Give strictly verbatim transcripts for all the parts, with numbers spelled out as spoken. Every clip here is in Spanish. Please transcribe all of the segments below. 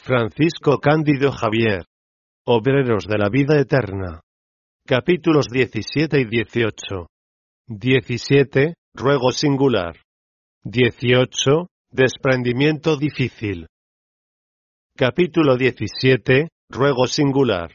Francisco Cándido Javier. Obreros de la vida eterna. Capítulos diecisiete y dieciocho. diecisiete. Ruego singular. dieciocho. Desprendimiento difícil. Capítulo diecisiete. Ruego singular.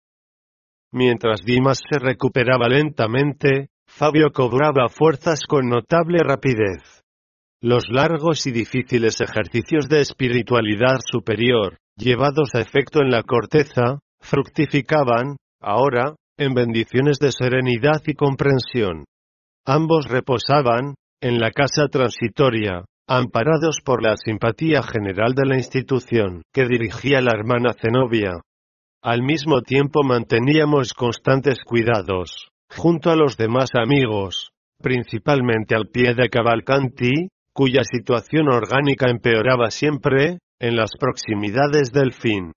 Mientras Dimas se recuperaba lentamente, Fabio cobraba fuerzas con notable rapidez. Los largos y difíciles ejercicios de espiritualidad superior, llevados a efecto en la corteza, fructificaban, ahora, en bendiciones de serenidad y comprensión. Ambos reposaban, en la casa transitoria, amparados por la simpatía general de la institución que dirigía la hermana Zenobia. Al mismo tiempo manteníamos constantes cuidados, junto a los demás amigos, principalmente al pie de Cavalcanti, cuya situación orgánica empeoraba siempre, en las proximidades del fin.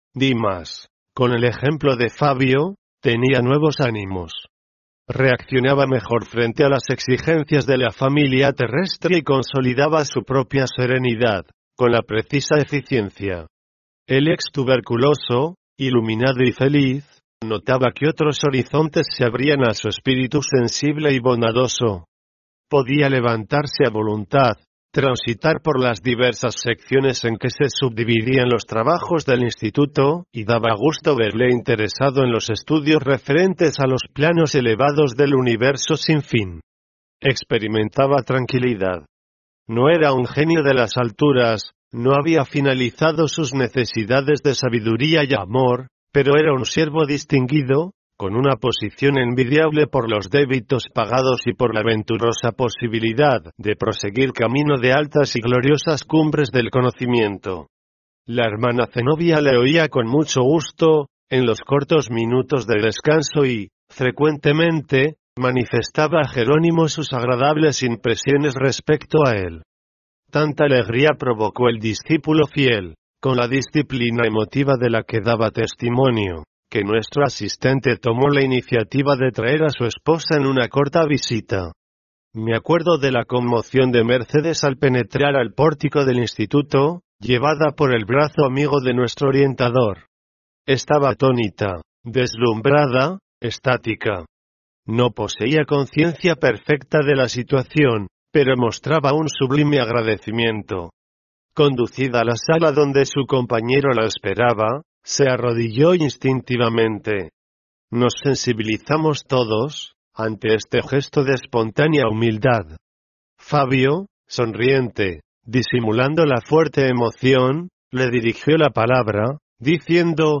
Dimas, con el ejemplo de Fabio, tenía nuevos ánimos. Reaccionaba mejor frente a las exigencias de la familia terrestre y consolidaba su propia serenidad, con la precisa eficiencia. El ex tuberculoso, iluminado y feliz, notaba que otros horizontes se abrían a su espíritu sensible y bondadoso. Podía levantarse a voluntad, transitar por las diversas secciones en que se subdividían los trabajos del instituto, y daba gusto verle interesado en los estudios referentes a los planos elevados del universo sin fin. Experimentaba tranquilidad. No era un genio de las alturas, no había finalizado sus necesidades de sabiduría y amor, pero era un siervo distinguido, con una posición envidiable por los débitos pagados y por la venturosa posibilidad de proseguir camino de altas y gloriosas cumbres del conocimiento. La hermana Zenobia le oía con mucho gusto, en los cortos minutos de descanso y, frecuentemente, manifestaba a Jerónimo sus agradables impresiones respecto a él. Tanta alegría provocó el discípulo fiel, con la disciplina emotiva de la que daba testimonio, que nuestro asistente tomó la iniciativa de traer a su esposa en una corta visita. Me acuerdo de la conmoción de Mercedes al penetrar al pórtico del instituto, llevada por el brazo amigo de nuestro orientador. Estaba atónita, deslumbrada, estática. No poseía conciencia perfecta de la situación, pero mostraba un sublime agradecimiento. Conducida a la sala donde su compañero la esperaba, se arrodilló instintivamente. Nos sensibilizamos todos, ante este gesto de espontánea humildad. Fabio, sonriente, disimulando la fuerte emoción, le dirigió la palabra, diciendo: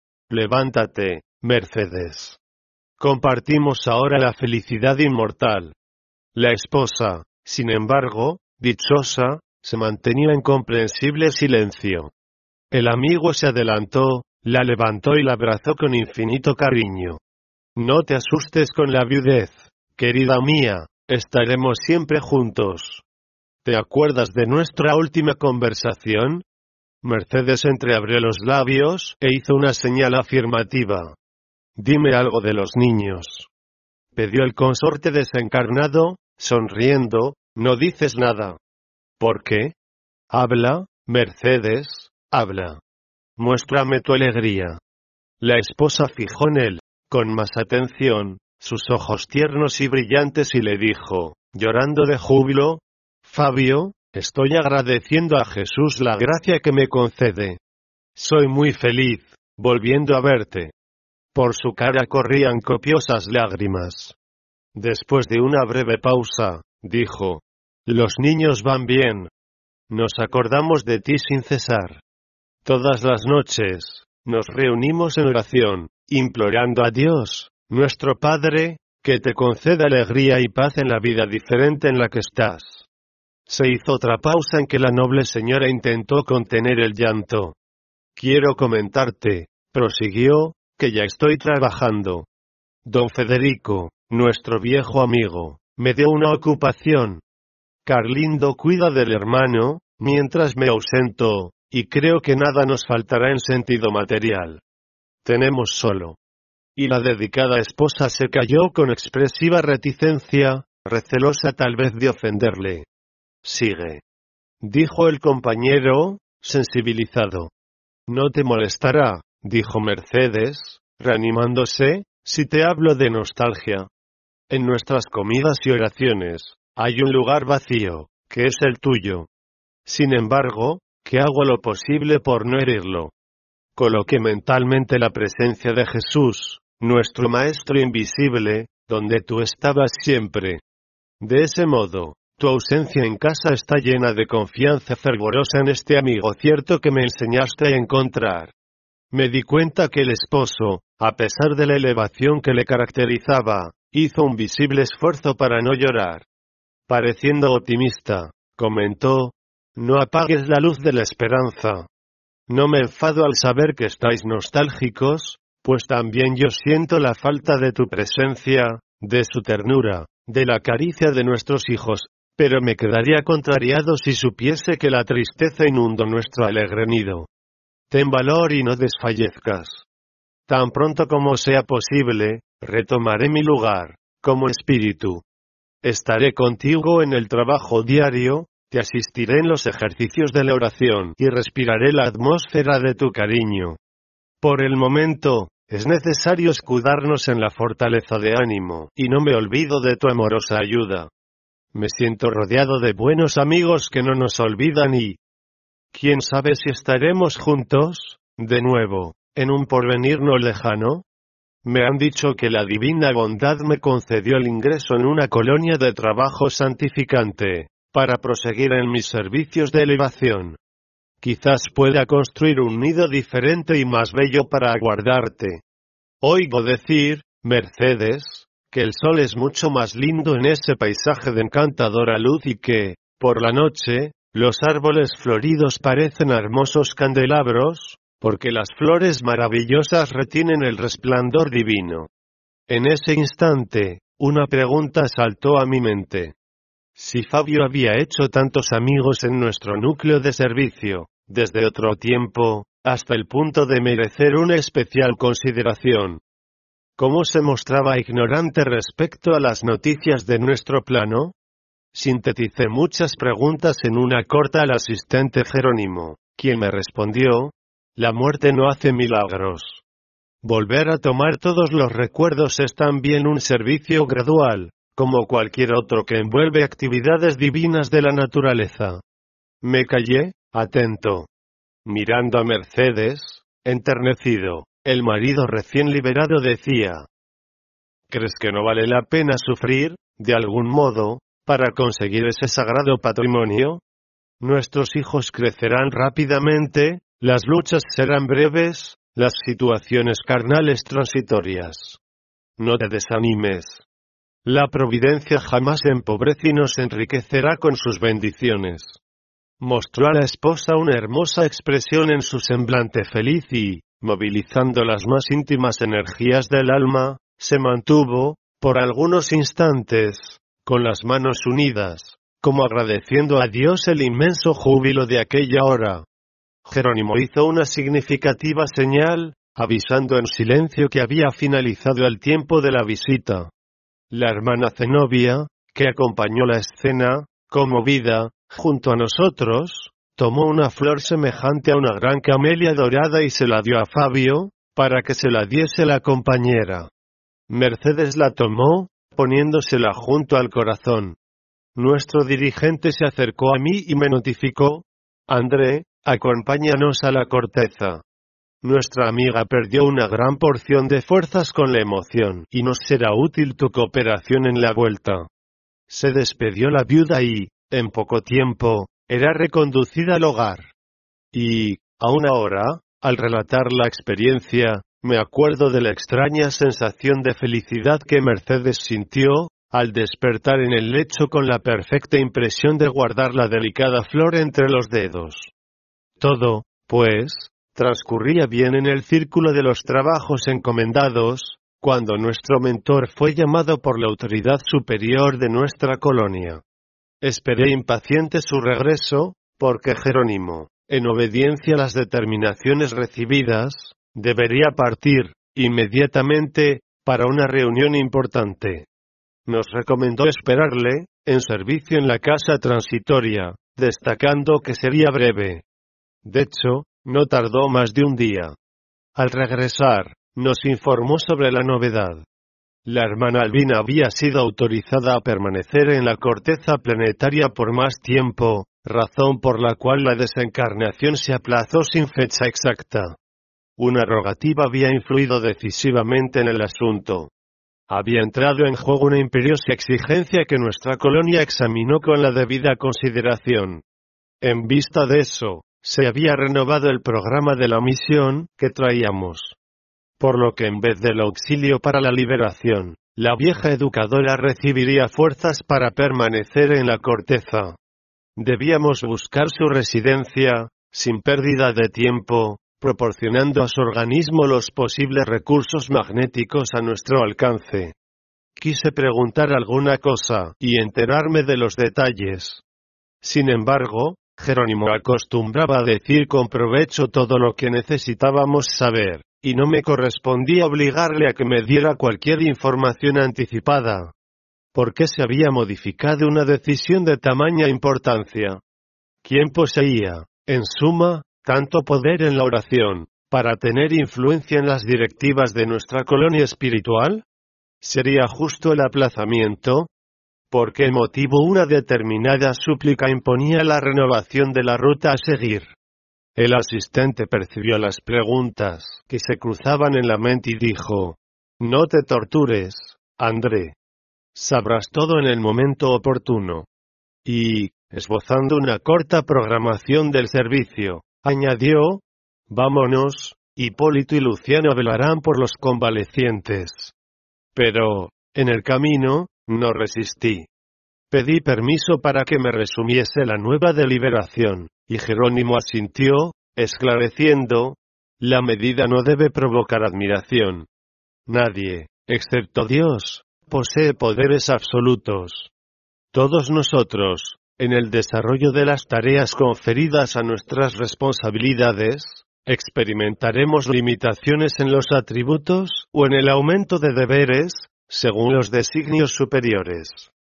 «Levántate, Mercedes. Compartimos ahora la felicidad inmortal». La esposa, sin embargo, dichosa, se mantenía en comprensible silencio. El amigo se adelantó, la levantó y la abrazó con infinito cariño. «No te asustes con la viudez, querida mía, estaremos siempre juntos. ¿Te acuerdas de nuestra última conversación?» Mercedes entreabrió los labios e hizo una señal afirmativa. «Dime algo de los niños», pidió el consorte desencarnado, sonriendo. «No dices nada». «¿Por qué?» «Habla, Mercedes, habla. Muéstrame tu alegría». La esposa fijó en él, con más atención, sus ojos tiernos y brillantes y le dijo, llorando de júbilo: «Fabio, estoy agradeciendo a Jesús la gracia que me concede. Soy muy feliz, volviendo a verte». Por su cara corrían copiosas lágrimas. Después de una breve pausa, dijo: «Los niños van bien. Nos acordamos de ti sin cesar. Todas las noches, nos reunimos en oración, implorando a Dios, nuestro Padre, que te conceda alegría y paz en la vida diferente en la que estás». Se hizo otra pausa en que la noble señora intentó contener el llanto. «Quiero comentarte», prosiguió, «que ya estoy trabajando. Don Federico, nuestro viejo amigo, me dio una ocupación. Carlindo cuida del hermano, mientras me ausento, y creo que nada nos faltará en sentido material. Tenemos solo». Y la dedicada esposa se calló con expresiva reticencia, recelosa tal vez de ofenderle. «Sigue», dijo el compañero, sensibilizado. No te molestará, dijo Mercedes, reanimándose, si te hablo de nostalgia. En nuestras comidas y oraciones, hay un lugar vacío, que es el tuyo. Sin embargo, que hago lo posible por no herirlo. Coloqué mentalmente la presencia de Jesús, nuestro Maestro invisible, donde tú estabas siempre. De ese modo, tu ausencia en casa está llena de confianza fervorosa en este amigo cierto que me enseñaste a encontrar. Me di cuenta que el esposo, a pesar de la elevación que le caracterizaba, hizo un visible esfuerzo para no llorar. Pareciendo optimista, comentó, no apagues la luz de la esperanza. No me enfado al saber que estáis nostálgicos, pues también yo siento la falta de tu presencia, de su ternura, de la caricia de nuestros hijos, pero me quedaría contrariado si supiese que la tristeza inundó nuestro alegre nido. Ten valor y no desfallezcas. Tan pronto como sea posible, retomaré mi lugar, como espíritu. Estaré contigo en el trabajo diario, te asistiré en los ejercicios de la oración y respiraré la atmósfera de tu cariño. Por el momento, es necesario escudarnos en la fortaleza de ánimo, y no me olvido de tu amorosa ayuda. Me siento rodeado de buenos amigos que no nos olvidan y... ¿Quién sabe si estaremos juntos, de nuevo, en un porvenir no lejano? Me han dicho que la divina bondad me concedió el ingreso en una colonia de trabajo santificante, para proseguir en mis servicios de elevación. Quizás pueda construir un nido diferente y más bello para aguardarte. Oigo decir, Mercedes, que el sol es mucho más lindo en ese paisaje de encantadora luz y que, por la noche, los árboles floridos parecen hermosos candelabros, porque las flores maravillosas retienen el resplandor divino. En ese instante, una pregunta saltó a mi mente. Si Fabio había hecho tantos amigos en nuestro núcleo de servicio, desde otro tiempo, hasta el punto de merecer una especial consideración. ¿Cómo se mostraba ignorante respecto a las noticias de nuestro plano? Sinteticé muchas preguntas en una corta al asistente Jerónimo, quien me respondió, la muerte no hace milagros. Volver a tomar todos los recuerdos es también un servicio gradual, como cualquier otro que envuelve actividades divinas de la naturaleza. Me callé, atento. Mirando a Mercedes, enternecido, el marido recién liberado decía, ¿crees que no vale la pena sufrir, de algún modo, para conseguir ese sagrado patrimonio? Nuestros hijos crecerán rápidamente, las luchas serán breves, las situaciones carnales transitorias. No te desanimes. La providencia jamás empobrece y nos enriquecerá con sus bendiciones. Mostró a la esposa una hermosa expresión en su semblante feliz y, movilizando las más íntimas energías del alma, se mantuvo, por algunos instantes, con las manos unidas, como agradeciendo a Dios el inmenso júbilo de aquella hora. Jerónimo hizo una significativa señal, avisando en silencio que había finalizado el tiempo de la visita. La hermana Zenobia, que acompañó la escena, conmovida, junto a nosotros, tomó una flor semejante a una gran camelia dorada y se la dio a Fabio, para que se la diese la compañera. Mercedes la tomó, poniéndosela junto al corazón. Nuestro dirigente se acercó a mí y me notificó, André, acompáñanos a la corteza. Nuestra amiga perdió una gran porción de fuerzas con la emoción y nos será útil tu cooperación en la vuelta. Se despedió la viuda y, en poco tiempo, era reconducida al hogar. Y, aún ahora, al relatar la experiencia, me acuerdo de la extraña sensación de felicidad que Mercedes sintió, al despertar en el lecho con la perfecta impresión de guardar la delicada flor entre los dedos. Todo, pues, transcurría bien en el círculo de los trabajos encomendados, cuando nuestro mentor fue llamado por la autoridad superior de nuestra colonia. Esperé impaciente su regreso, porque Jerónimo, en obediencia a las determinaciones recibidas, debería partir, inmediatamente, para una reunión importante. Nos recomendó esperarle, en servicio en la casa transitoria, destacando que sería breve. De hecho, No tardó más de un día. Al regresar, nos informó sobre la novedad. La hermana Albina había sido autorizada a permanecer en la corteza planetaria por más tiempo, razón por la cual la desencarnación se aplazó sin fecha exacta. Una rogativa había influido decisivamente en el asunto. Había entrado en juego una imperiosa exigencia que nuestra colonia examinó con la debida consideración. En vista de eso, se había renovado el programa de la misión que traíamos. Por lo que en vez del auxilio para la liberación, la vieja educadora recibiría fuerzas para permanecer en la corteza. Debíamos buscar su residencia, sin pérdida de tiempo, proporcionando a su organismo los posibles recursos magnéticos a nuestro alcance. Quise preguntar alguna cosa y enterarme de los detalles. Sin embargo, Jerónimo acostumbraba a decir con provecho todo lo que necesitábamos saber, y no me correspondía obligarle a que me diera cualquier información anticipada. ¿Por qué se había modificado una decisión de tamaña importancia? ¿Quién poseía, en suma, tanto poder en la oración, para tener influencia en las directivas de nuestra colonia espiritual? ¿Sería justo el aplazamiento? ¿Por qué motivo una determinada súplica imponía la renovación de la ruta a seguir? El asistente percibió las preguntas que se cruzaban en la mente y dijo: «No te tortures, André. Sabrás todo en el momento oportuno». Y, esbozando una corta programación del servicio, añadió: «Vámonos, Hipólito y Luciano velarán por los convalecientes». Pero, en el camino, no resistí. Pedí permiso para que me resumiese la nueva deliberación, y Jerónimo asintió, esclareciendo: «La medida no debe provocar admiración. Nadie, excepto Dios, posee poderes absolutos. Todos nosotros, en el desarrollo de las tareas conferidas a nuestras responsabilidades, experimentaremos limitaciones en los atributos o en el aumento de deberes, según los designios superiores.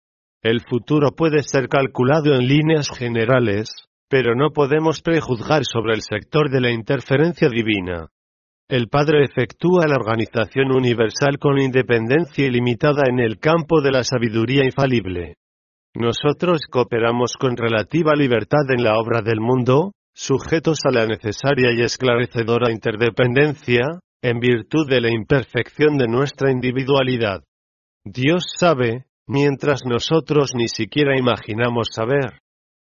El futuro puede ser calculado en líneas generales, pero no podemos prejuzgar sobre el sector de la interferencia divina. El Padre efectúa la organización universal con independencia ilimitada en el campo de la sabiduría infalible. Nosotros cooperamos con relativa libertad en la obra del mundo, sujetos a la necesaria y esclarecedora interdependencia, en virtud de la imperfección de nuestra individualidad. Dios sabe, mientras nosotros ni siquiera imaginamos saber».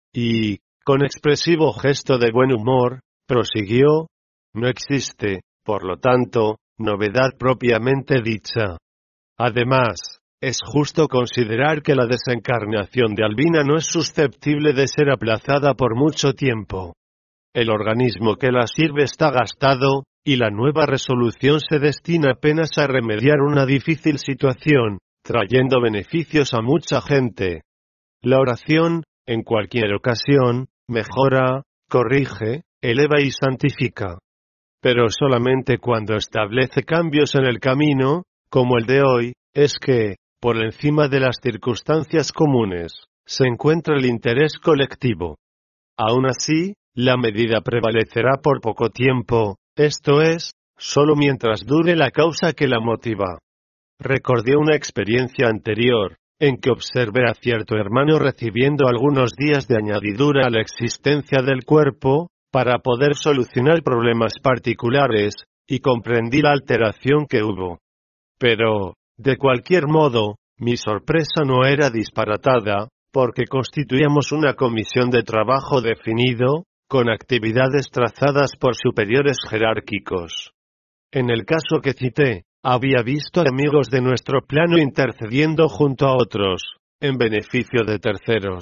Y, con expresivo gesto de buen humor, prosiguió: «No existe, por lo tanto, novedad propiamente dicha. Además, es justo considerar que la desencarnación de Albina no es susceptible de ser aplazada por mucho tiempo. El organismo que la sirve está gastado, y la nueva resolución se destina apenas a remediar una difícil situación, trayendo beneficios a mucha gente. La oración, en cualquier ocasión, mejora, corrige, eleva y santifica. Pero solamente cuando establece cambios en el camino, como el de hoy, es que, por encima de las circunstancias comunes, se encuentra el interés colectivo. Aún así, la medida prevalecerá por poco tiempo, esto es, solo mientras dure la causa que la motiva». Recordé una experiencia anterior, en que observé a cierto hermano recibiendo algunos días de añadidura a la existencia del cuerpo, para poder solucionar problemas particulares, y comprendí la alteración que hubo. Pero, de cualquier modo, mi sorpresa no era disparatada, porque constituíamos una comisión de trabajo definido, con actividades trazadas por superiores jerárquicos. En el caso que cité, había visto amigos de nuestro plano intercediendo junto a otros, en beneficio de terceros.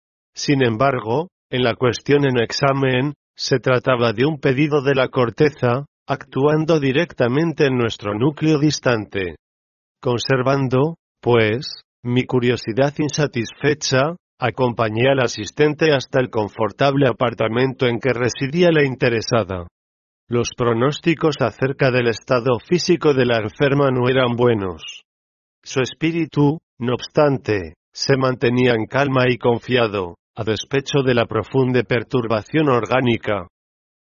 Sin embargo, en la cuestión en examen, se trataba de un pedido de la corteza, actuando directamente en nuestro núcleo distante. Conservando, pues, mi curiosidad insatisfecha, acompañé al asistente hasta el confortable apartamento en que residía la interesada. Los pronósticos acerca del estado físico de la enferma no eran buenos. Su espíritu, no obstante, se mantenía en calma y confiado, a despecho de la profunda perturbación orgánica.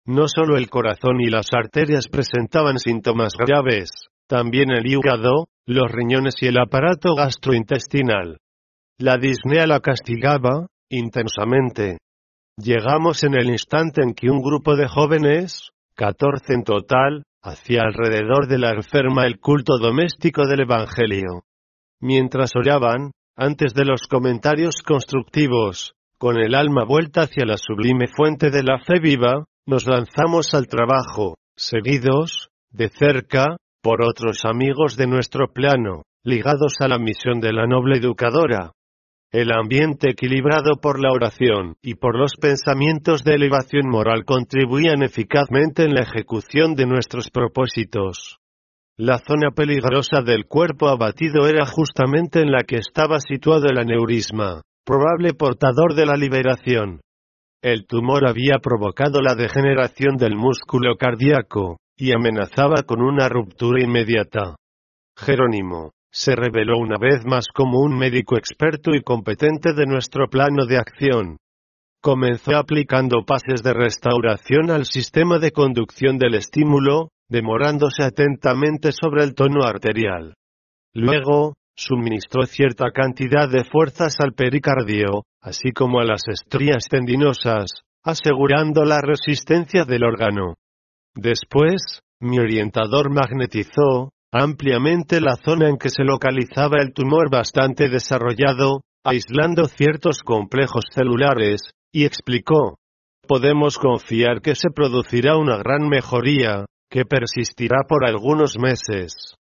No solo el corazón y las arterias presentaban síntomas graves, también el hígado, los riñones y el aparato gastrointestinal. La disnea la castigaba, intensamente. Llegamos en el instante en que un grupo de jóvenes, catorce en total, hacía alrededor de la enferma el culto doméstico del Evangelio. Mientras oraban, antes de los comentarios constructivos, con el alma vuelta hacia la sublime fuente de la fe viva, nos lanzamos al trabajo, seguidos, de cerca, por otros amigos de nuestro plano, ligados a la misión de la noble educadora. El ambiente equilibrado por la oración y por los pensamientos de elevación moral contribuían eficazmente en la ejecución de nuestros propósitos. La zona peligrosa del cuerpo abatido era justamente en la que estaba situado el aneurisma, probable portador de la liberación. El tumor había provocado la degeneración del músculo cardíaco, y amenazaba con una ruptura inmediata. Jerónimo se reveló una vez más como un médico experto y competente de nuestro plano de acción. Comenzó aplicando pases de restauración al sistema de conducción del estímulo, demorándose atentamente sobre el tono arterial. Luego, suministró cierta cantidad de fuerzas al pericardio, así como a las estrías tendinosas, asegurando la resistencia del órgano. Después, mi orientador magnetizó ampliamente la zona en que se localizaba el tumor bastante desarrollado, aislando ciertos complejos celulares, y explicó: podemos confiar que se producirá una gran mejoría, que persistirá por algunos meses.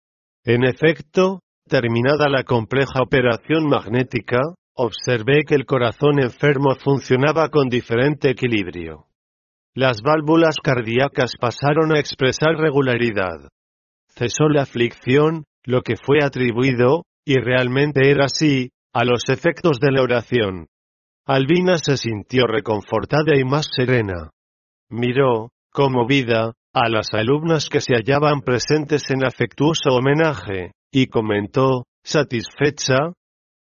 En efecto, terminada la compleja operación magnética, observé que el corazón enfermo funcionaba con diferente equilibrio. Las válvulas cardíacas pasaron a expresar regularidad. Cesó la aflicción, lo que fue atribuido, y realmente era así, a los efectos de la oración. Albina se sintió reconfortada y más serena. Miró, conmovida, a las alumnas que se hallaban presentes en afectuoso homenaje, y comentó, satisfecha: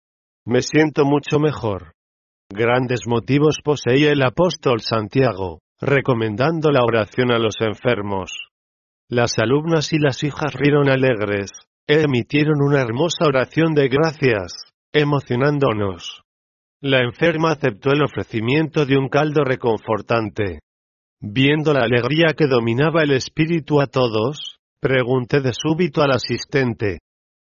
me siento mucho mejor. Grandes motivos poseía el apóstol Santiago, recomendando la oración a los enfermos. Las alumnas y las hijas rieron alegres, e emitieron una hermosa oración de gracias, emocionándonos. La enferma aceptó el ofrecimiento de un caldo reconfortante. Viendo la alegría que dominaba el espíritu a todos, pregunté de súbito al asistente: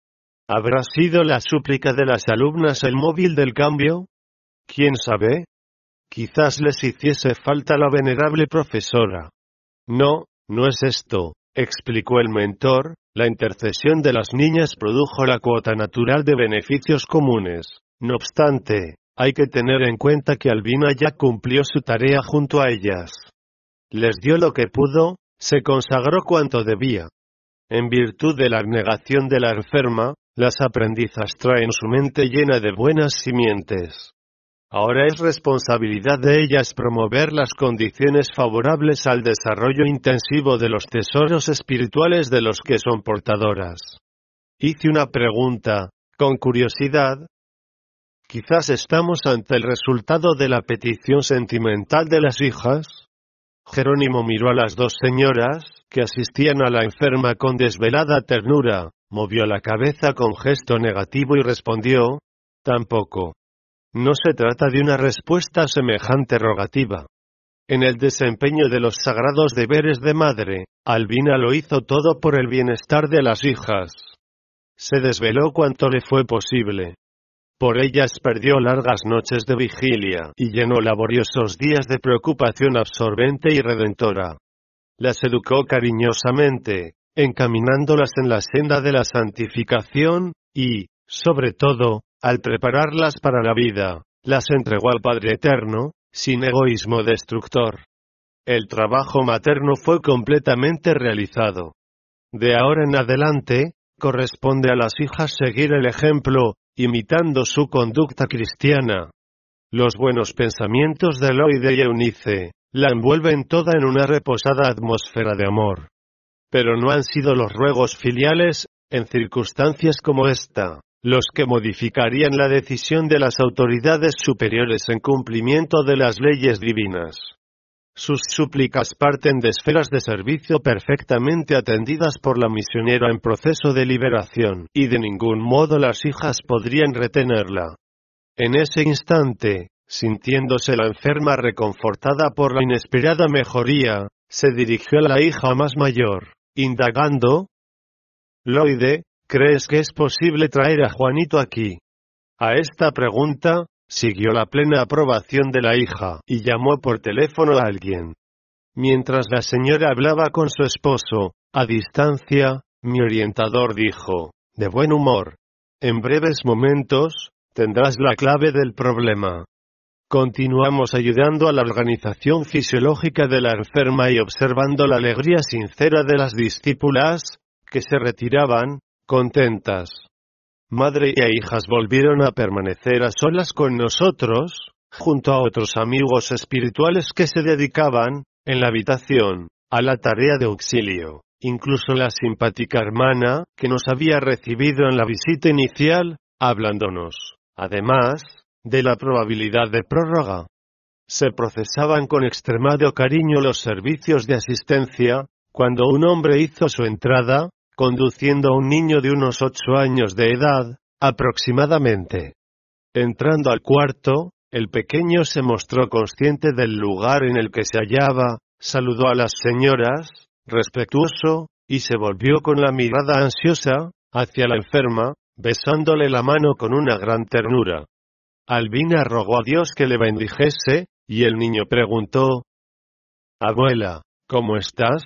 ¿habrá sido la súplica de las alumnas el móvil del cambio? ¿Quién sabe? Quizás les hiciese falta la venerable profesora. No, no es esto, explicó el mentor, la intercesión de las niñas produjo la cuota natural de beneficios comunes. No obstante, hay que tener en cuenta que Albina ya cumplió su tarea junto a ellas. Les dio lo que pudo, se consagró cuanto debía. En virtud de la abnegación de la enferma, las aprendizas traen su mente llena de buenas simientes. Ahora es responsabilidad de ellas promover las condiciones favorables al desarrollo intensivo de los tesoros espirituales de los que son portadoras. Hice una pregunta, con curiosidad. Quizás estamos ante el resultado de la petición sentimental de las hijas. Jerónimo miró a las dos señoras, que asistían a la enferma con desvelada ternura, movió la cabeza con gesto negativo y respondió: tampoco. No se trata de una respuesta semejante rogativa. En el desempeño de los sagrados deberes de madre, Albina lo hizo todo por el bienestar de las hijas. Se desveló cuanto le fue posible. Por ellas perdió largas noches de vigilia y llenó laboriosos días de preocupación absorbente y redentora. Las educó cariñosamente, encaminándolas en la senda de la santificación, y, sobre todo, al prepararlas para la vida, las entregó al Padre Eterno, sin egoísmo destructor. El trabajo materno fue completamente realizado. De ahora en adelante, corresponde a las hijas seguir el ejemplo, imitando su conducta cristiana. Los buenos pensamientos de Eloide y Eunice la envuelven toda en una reposada atmósfera de amor. Pero no han sido los ruegos filiales, en circunstancias como esta, los que modificarían la decisión de las autoridades superiores en cumplimiento de las leyes divinas. Sus súplicas parten de esferas de servicio perfectamente atendidas por la misionera en proceso de liberación, y de ningún modo las hijas podrían retenerla. En ese instante, sintiéndose la enferma reconfortada por la inesperada mejoría, se dirigió a la hija más mayor, indagando: «Loide, ¿crees que es posible traer a Juanito aquí?» A esta pregunta, siguió la plena aprobación de la hija, y llamó por teléfono a alguien. Mientras la señora hablaba con su esposo, a distancia, mi orientador dijo, de buen humor: «En breves momentos, tendrás la clave del problema». Continuamos ayudando a la organización fisiológica de la enferma y observando la alegría sincera de las discípulas, que se retiraban, contentas. Madre e hijas volvieron a permanecer a solas con nosotros, junto a otros amigos espirituales que se dedicaban, en la habitación, a la tarea de auxilio. Incluso la simpática hermana, que nos había recibido en la visita inicial, hablándonos, además, de la probabilidad de prórroga. Se procesaban con extremado cariño los servicios de asistencia, cuando un hombre hizo su entrada, conduciendo a un niño de unos ocho años de edad, aproximadamente. Entrando al cuarto, el pequeño se mostró consciente del lugar en el que se hallaba, saludó a las señoras, respetuoso, y se volvió con la mirada ansiosa, hacia la enferma, besándole la mano con una gran ternura. Albina rogó a Dios que le bendijese, y el niño preguntó: «Abuela, ¿cómo estás?».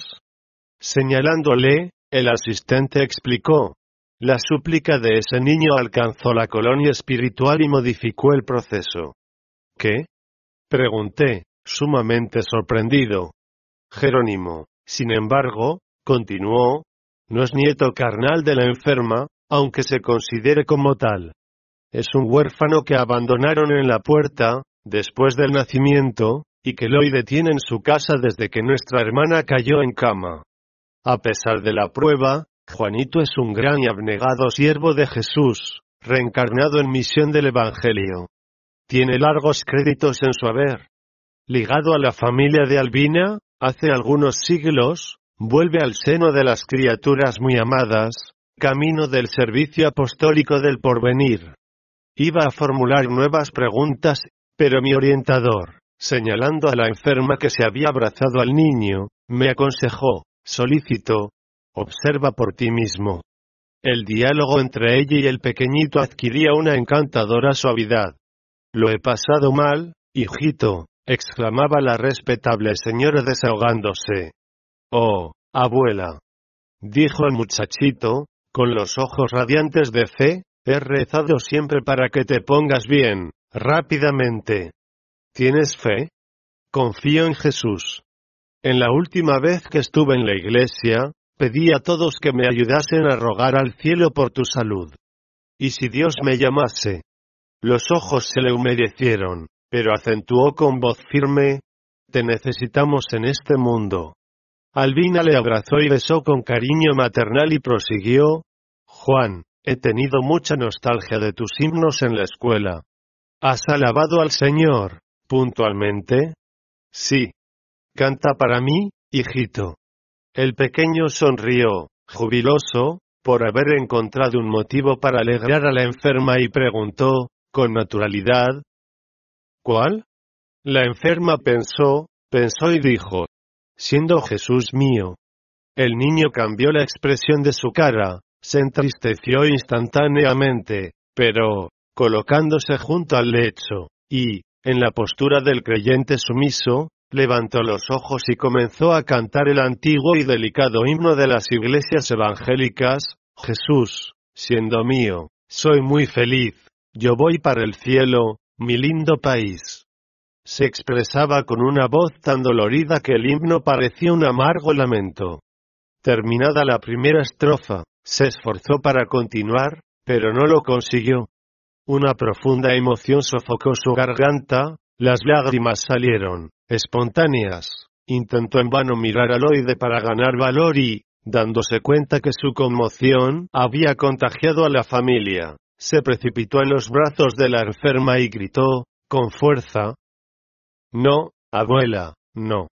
Señalándole, el asistente explicó. La súplica de ese niño alcanzó la colonia espiritual y modificó el proceso. ¿Qué?, pregunté, sumamente sorprendido. Jerónimo, sin embargo, continuó, no es nieto carnal de la enferma, aunque se considere como tal. Es un huérfano que abandonaron en la puerta, después del nacimiento, y que Loide tiene en su casa desde que nuestra hermana cayó en cama. A pesar de la prueba, Juanito es un gran y abnegado siervo de Jesús, reencarnado en misión del Evangelio. Tiene largos créditos en su haber. Ligado a la familia de Albina, hace algunos siglos, vuelve al seno de las criaturas muy amadas, camino del servicio apostólico del porvenir. Iba a formular nuevas preguntas, pero mi orientador, señalando a la enferma que se había abrazado al niño, me aconsejó: «Solícito, observa por ti mismo». El diálogo entre ella y el pequeñito adquiría una encantadora suavidad. «Lo he pasado mal, hijito», exclamaba la respetable señora desahogándose. «Oh, abuela», dijo el muchachito, con los ojos radiantes de fe, «he rezado siempre para que te pongas bien, rápidamente». «¿Tienes fe?». «Confío en Jesús. En la última vez que estuve en la iglesia, pedí a todos que me ayudasen a rogar al cielo por tu salud. ¿Y si Dios me llamase?». Los ojos se le humedecieron, pero acentuó con voz firme: «Te necesitamos en este mundo». Albina le abrazó y besó con cariño maternal y prosiguió: «Juan, he tenido mucha nostalgia de tus himnos en la escuela». «¿Has alabado al Señor, puntualmente?». «Sí». «Canta para mí, hijito». El pequeño sonrió, jubiloso, por haber encontrado un motivo para alegrar a la enferma y preguntó, con naturalidad: «¿Cuál?». La enferma pensó, pensó y dijo: «Siendo Jesús mío». El niño cambió la expresión de su cara, se entristeció instantáneamente, pero, colocándose junto al lecho, y, en la postura del creyente sumiso, levantó los ojos y comenzó a cantar el antiguo y delicado himno de las iglesias evangélicas: «Jesús, siendo mío, soy muy feliz, yo voy para el cielo, mi lindo país». Se expresaba con una voz tan dolorida que el himno parecía un amargo lamento. Terminada la primera estrofa, se esforzó para continuar, pero no lo consiguió. Una profunda emoción sofocó su garganta, las lágrimas salieron, espontáneas. Intentó en vano mirar a Loide para ganar valor y, dándose cuenta que su conmoción había contagiado a la familia, se precipitó en los brazos de la enferma y gritó, con fuerza: «No, abuela, no.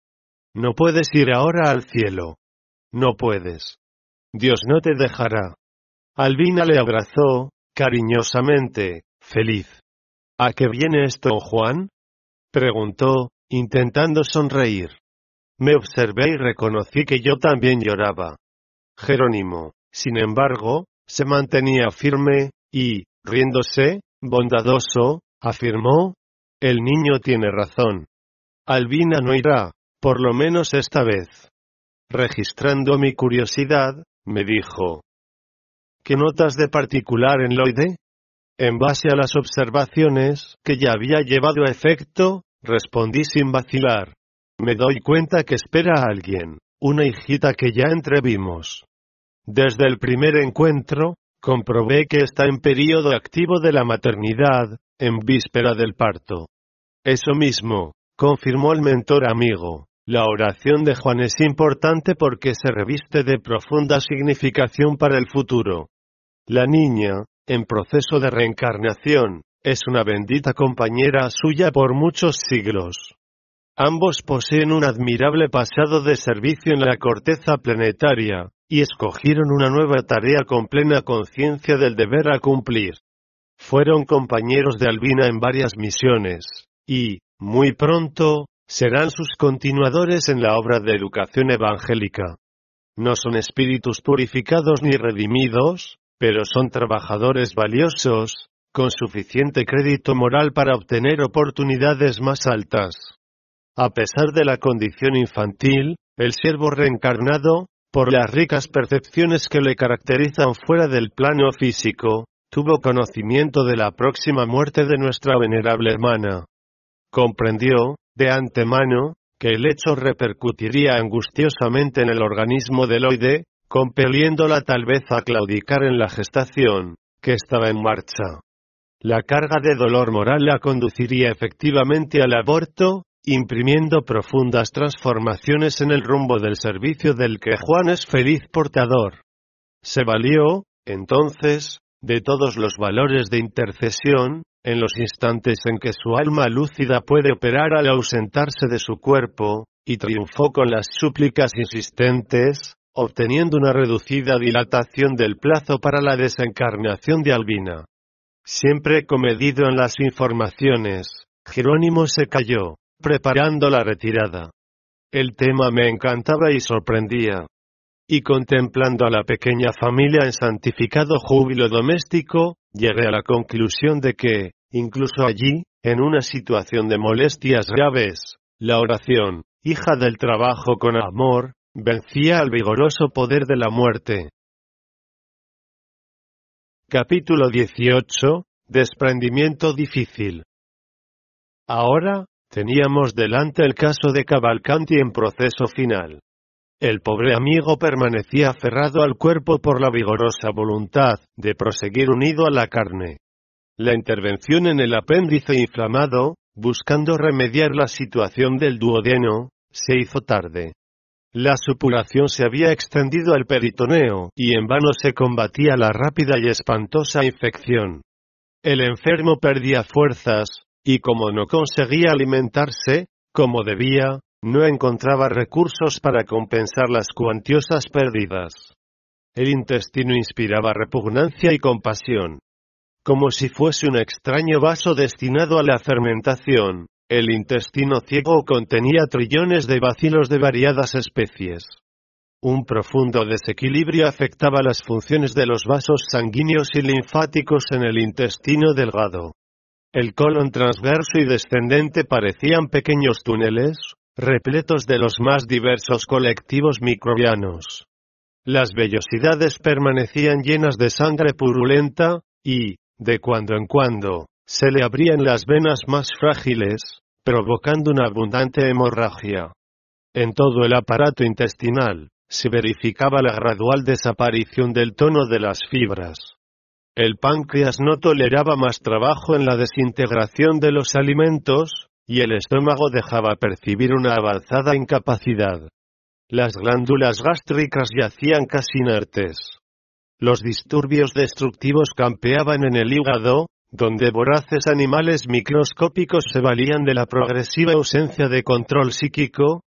No puedes ir ahora al cielo. No puedes. Dios no te dejará. Albina le abrazó, cariñosamente, feliz. ¿A qué viene esto, Juan? Preguntó, intentando sonreír. Me observé y reconocí que yo también lloraba. Jerónimo, sin embargo, se mantenía firme, y, riéndose, bondadoso, afirmó: el niño tiene razón. Albina no irá, por lo menos esta vez. Registrando mi curiosidad, me dijo: ¿qué notas de particular en Lloyde? En base a las observaciones que ya había llevado a efecto, respondí sin vacilar. Me doy cuenta que espera a alguien, una hijita que ya entrevimos. Desde el primer encuentro, comprobé que está en período activo de la maternidad, en víspera del parto. Eso mismo, confirmó el mentor amigo. La oración de Juan es importante porque se reviste de profunda significación para el futuro. La niña, en proceso de reencarnación, es una bendita compañera suya por muchos siglos. Ambos poseen un admirable pasado de servicio en la corteza planetaria, y escogieron una nueva tarea con plena conciencia del deber a cumplir. Fueron compañeros de Albina en varias misiones, y, muy pronto, serán sus continuadores en la obra de educación evangélica. No son espíritus purificados ni redimidos, pero son trabajadores valiosos, con suficiente crédito moral para obtener oportunidades más altas. A pesar de la condición infantil, el siervo reencarnado, por las ricas percepciones que le caracterizan fuera del plano físico, tuvo conocimiento de la próxima muerte de nuestra venerable hermana. Comprendió, de antemano, que el hecho repercutiría angustiosamente en el organismo de Lloyde, compeliéndola tal vez a claudicar en la gestación, que estaba en marcha. La carga de dolor moral la conduciría efectivamente al aborto, imprimiendo profundas transformaciones en el rumbo del servicio del que Juan es feliz portador. Se valió, entonces, de todos los valores de intercesión, en los instantes en que su alma lúcida puede operar al ausentarse de su cuerpo, y triunfó con las súplicas insistentes, obteniendo una reducida dilatación del plazo para la desencarnación de Albina. Siempre comedido en las informaciones, Jerónimo se calló, preparando la retirada. El tema me encantaba y sorprendía. Y contemplando a la pequeña familia en santificado júbilo doméstico, llegué a la conclusión de que, incluso allí, en una situación de molestias graves, la oración, hija del trabajo con amor, vencía al vigoroso poder de la muerte. Capítulo dieciocho. Desprendimiento difícil. Ahora, teníamos delante el caso de Cavalcanti en proceso final. El pobre amigo permanecía aferrado al cuerpo por la vigorosa voluntad de proseguir unido a la carne. La intervención en el apéndice inflamado, buscando remediar la situación del duodeno, se hizo tarde. La supuración se había extendido al peritoneo, y en vano se combatía la rápida y espantosa infección. El enfermo perdía fuerzas, y como no conseguía alimentarse, como debía, no encontraba recursos para compensar las cuantiosas pérdidas. El intestino inspiraba repugnancia y compasión. Como si fuese un extraño vaso destinado a la fermentación, el intestino ciego contenía trillones de bacilos de variadas especies. Un profundo desequilibrio afectaba las funciones de los vasos sanguíneos y linfáticos en el intestino delgado. El colon transverso y descendente parecían pequeños túneles, repletos de los más diversos colectivos microbianos. Las vellosidades permanecían llenas de sangre purulenta, y, de cuando en cuando, se le abrían las venas más frágiles, provocando una abundante hemorragia. En todo el aparato intestinal, se verificaba la gradual desaparición del tono de las fibras. El páncreas no toleraba más trabajo en la desintegración de los alimentos, y el estómago dejaba percibir una avanzada incapacidad. Las glándulas gástricas yacían casi inertes. Los disturbios destructivos campeaban en el hígado, donde voraces animales microscópicos se valían de la progresiva ausencia de control psíquico,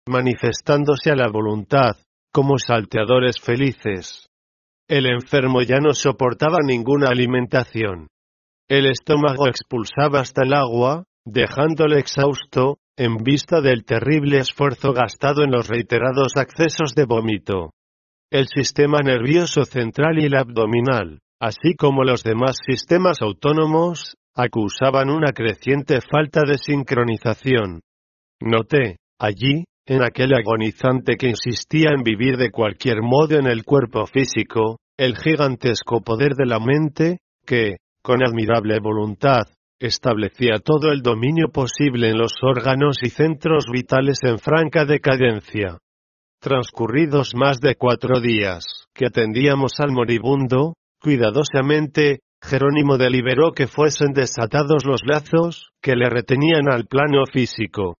manifestándose a la voluntad, como salteadores felices. El enfermo ya no soportaba ninguna alimentación. El estómago expulsaba hasta el agua, dejándole exhausto, en vista del terrible esfuerzo gastado en los reiterados accesos de vómito. El sistema nervioso central y el abdominal, así como los demás sistemas autónomos, acusaban una creciente falta de sincronización. Noté, allí, en aquel agonizante que insistía en vivir de cualquier modo en el cuerpo físico, el gigantesco poder de la mente, que, con admirable voluntad, establecía todo el dominio posible en los órganos y centros vitales en franca decadencia. Transcurridos más de cuatro días que atendíamos al moribundo, cuidadosamente, Jerónimo deliberó que fuesen desatados los lazos que le retenían al plano físico.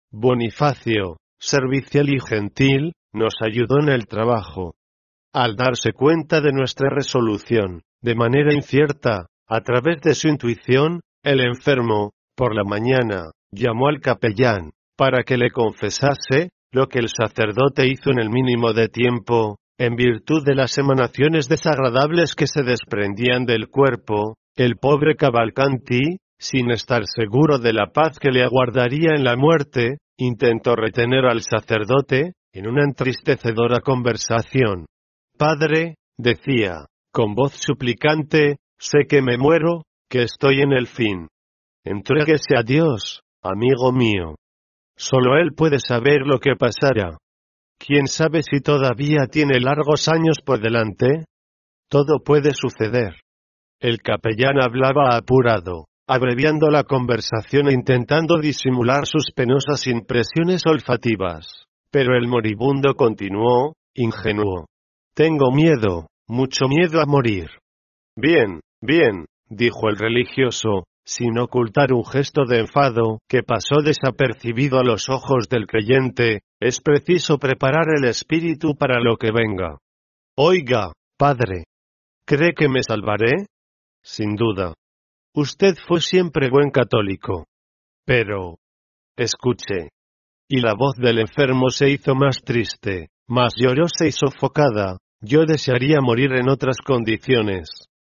Bonifacio, servicial y gentil, nos ayudó en el trabajo. Al darse cuenta de nuestra resolución, de manera incierta, a través de su intuición, el enfermo, por la mañana, llamó al capellán, para que le confesase lo que el sacerdote hizo en el mínimo de tiempo, en virtud de las emanaciones desagradables que se desprendían del cuerpo. El pobre Cavalcanti, sin estar seguro de la paz que le aguardaría en la muerte, intentó retener al sacerdote, en una entristecedora conversación. «Padre», decía, con voz suplicante, «sé que me muero, que estoy en el fin. Entréguese a Dios, amigo mío. Solo Él puede saber lo que pasará. ¿Quién sabe si todavía tiene largos años por delante? Todo puede suceder». El capellán hablaba apurado, abreviando la conversación e intentando disimular sus penosas impresiones olfativas. Pero el moribundo continuó, ingenuo. «Tengo miedo, mucho miedo a morir». «Bien, bien», dijo el religioso, sin ocultar un gesto de enfado que pasó desapercibido a los ojos del creyente. «Es preciso preparar el espíritu para lo que venga». «Oiga, padre, ¿cree que me salvaré?» «Sin duda. Usted fue siempre buen católico. Pero... escuche». Y la voz del enfermo se hizo más triste, más llorosa y sofocada. «Yo desearía morir en otras condiciones.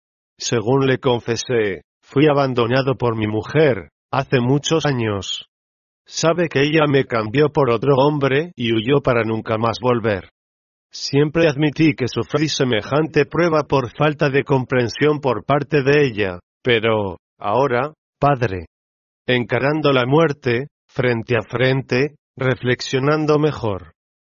Según le confesé, fui abandonado por mi mujer, hace muchos años. Sabe que ella me cambió por otro hombre y huyó para nunca más volver. Siempre admití que sufrí semejante prueba por falta de comprensión por parte de ella, pero, ahora, padre, encarando la muerte, frente a frente, reflexionando mejor.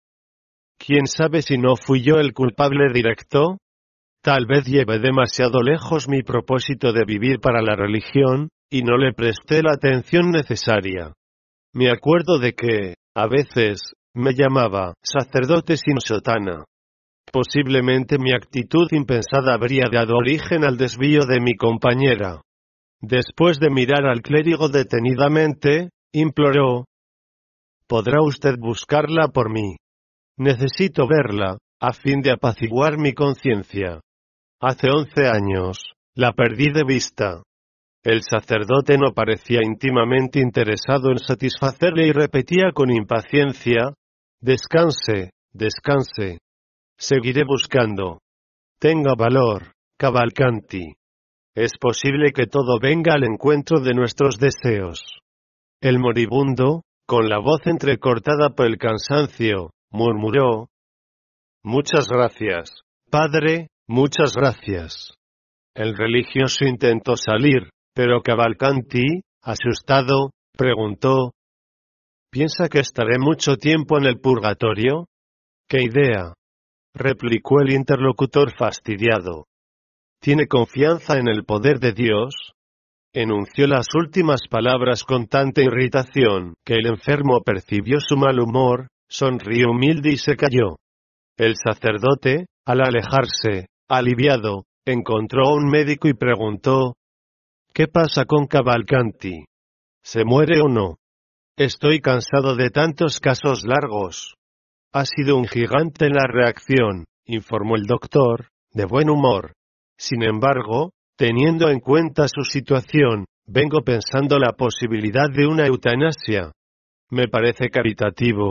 ¿Quién sabe si no fui yo el culpable directo? Tal vez llevé demasiado lejos mi propósito de vivir para la religión, y no le presté la atención necesaria. Me acuerdo de que, a veces, me llamaba sacerdote sin sotana. Posiblemente mi actitud impensada habría dado origen al desvío de mi compañera. Después de mirar al clérigo detenidamente, imploró: «¿Podrá usted buscarla por mí? Necesito verla, a fin de apaciguar mi conciencia. Hace once años, la perdí de vista». El sacerdote no parecía íntimamente interesado en satisfacerle y repetía con impaciencia: «Descanse, descanse. Seguiré buscando. Tenga valor, Cavalcanti. Es posible que todo venga al encuentro de nuestros deseos». El moribundo, con la voz entrecortada por el cansancio, murmuró: «Muchas gracias, padre, muchas gracias». El religioso intentó salir, pero Cavalcanti, asustado, preguntó: «¿Piensa que estaré mucho tiempo en el purgatorio?» «¿Qué idea?», replicó el interlocutor fastidiado. «¿Tiene confianza en el poder de Dios?». Enunció las últimas palabras con tanta irritación que el enfermo percibió su mal humor, sonrió humilde y se calló. El sacerdote, al alejarse, aliviado, encontró a un médico y preguntó: «¿Qué pasa con Cavalcanti? ¿Se muere o no?» «Estoy cansado de tantos casos largos». «Ha sido un gigante en la reacción», informó el doctor, de buen humor. «Sin embargo, teniendo en cuenta su situación, vengo pensando la posibilidad de una eutanasia. Me parece caritativo,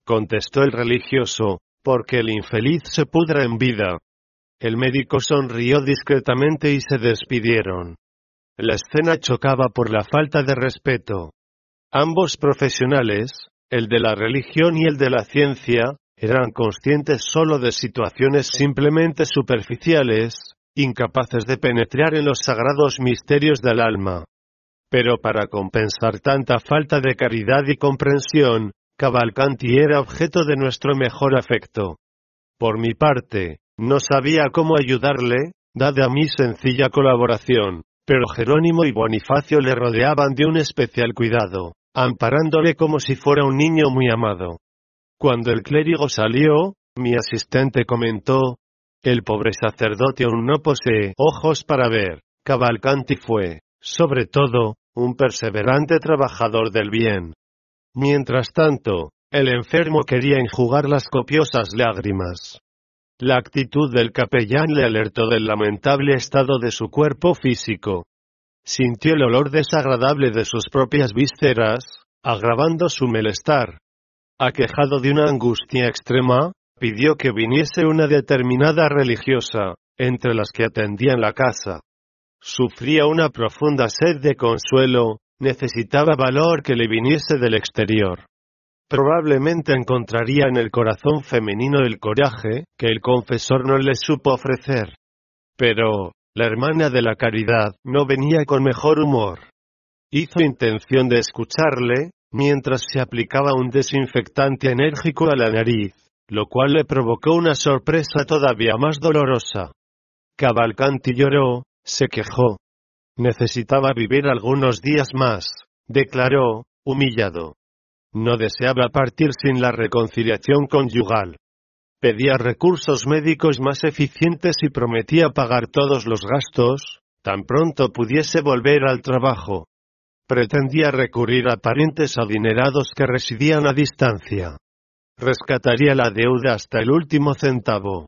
contestó el religioso, porque el infeliz se pudra en vida. El médico sonrió discretamente y se despidieron. La escena chocaba por la falta de respeto. Ambos profesionales, el de la religión y el de la ciencia, eran conscientes solo de situaciones simplemente superficiales, incapaces de penetrar en los sagrados misterios del alma. Pero para compensar tanta falta de caridad y comprensión, Cavalcanti era objeto de nuestro mejor afecto. Por mi parte, no sabía cómo ayudarle, dada mi sencilla colaboración, pero Jerónimo y Bonifacio le rodeaban de un especial cuidado, amparándole como si fuera un niño muy amado. Cuando el clérigo salió, mi asistente comentó: «El pobre sacerdote aún no posee ojos para ver». Cavalcanti fue, sobre todo, un perseverante trabajador del bien. Mientras tanto, el enfermo quería enjugar las copiosas lágrimas. La actitud del capellán le alertó del lamentable estado de su cuerpo físico. Sintió el olor desagradable de sus propias vísceras, agravando su malestar. Aquejado de una angustia extrema, pidió que viniese una determinada religiosa, entre las que atendían la casa. Sufría una profunda sed de consuelo, necesitaba valor que le viniese del exterior. Probablemente encontraría en el corazón femenino el coraje que el confesor no le supo ofrecer. Pero, la hermana de la caridad no venía con mejor humor. Hizo intención de escucharle, mientras se aplicaba un desinfectante enérgico a la nariz, lo cual le provocó una sorpresa todavía más dolorosa. Cavalcanti lloró, se quejó. Necesitaba vivir algunos días más, declaró, humillado. No deseaba partir sin la reconciliación conyugal. Pedía recursos médicos más eficientes y prometía pagar todos los gastos, tan pronto pudiese volver al trabajo. Pretendía recurrir a parientes adinerados que residían a distancia. Rescataría la deuda hasta el último centavo.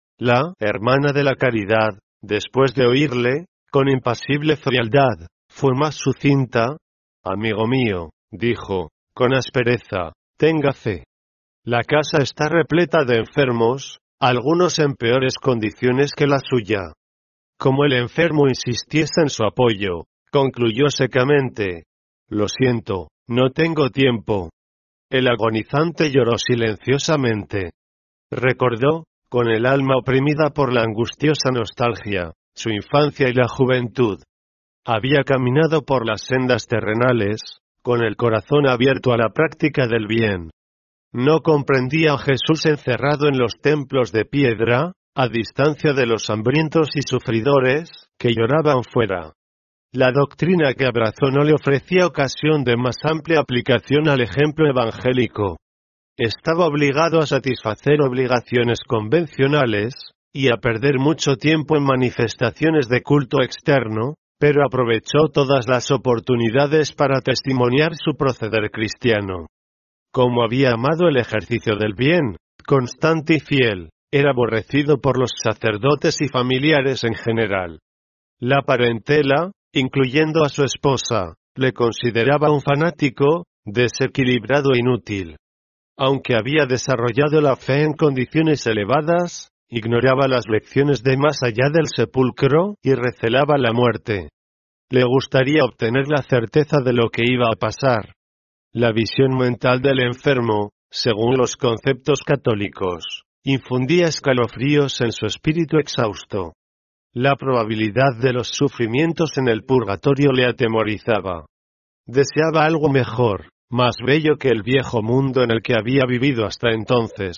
La hermana de la caridad, después de oírle, con impasible frialdad, fue más sucinta. «Amigo mío», dijo, con aspereza, «tenga fe. La casa está repleta de enfermos, algunos en peores condiciones que la suya». Como el enfermo insistiese en su apoyo, concluyó secamente: «Lo siento, no tengo tiempo». El agonizante lloró silenciosamente. Recordó, con el alma oprimida por la angustiosa nostalgia, su infancia y la juventud. Había caminado por las sendas terrenales, con el corazón abierto a la práctica del bien. No comprendía a Jesús encerrado en los templos de piedra, a distancia de los hambrientos y sufridores, que lloraban fuera. La doctrina que abrazó no le ofrecía ocasión de más amplia aplicación al ejemplo evangélico. Estaba obligado a satisfacer obligaciones convencionales, y a perder mucho tiempo en manifestaciones de culto externo, pero aprovechó todas las oportunidades para testimoniar su proceder cristiano. Como había amado el ejercicio del bien, constante y fiel, era aborrecido por los sacerdotes y familiares en general. La parentela, incluyendo a su esposa, le consideraba un fanático, desequilibrado e inútil. Aunque había desarrollado la fe en condiciones elevadas, ignoraba las lecciones de más allá del sepulcro y recelaba la muerte. Le gustaría obtener la certeza de lo que iba a pasar. La visión mental del enfermo, según los conceptos católicos, infundía escalofríos en su espíritu exhausto. La probabilidad de los sufrimientos en el purgatorio le atemorizaba. Deseaba algo mejor, más bello que el viejo mundo en el que había vivido hasta entonces.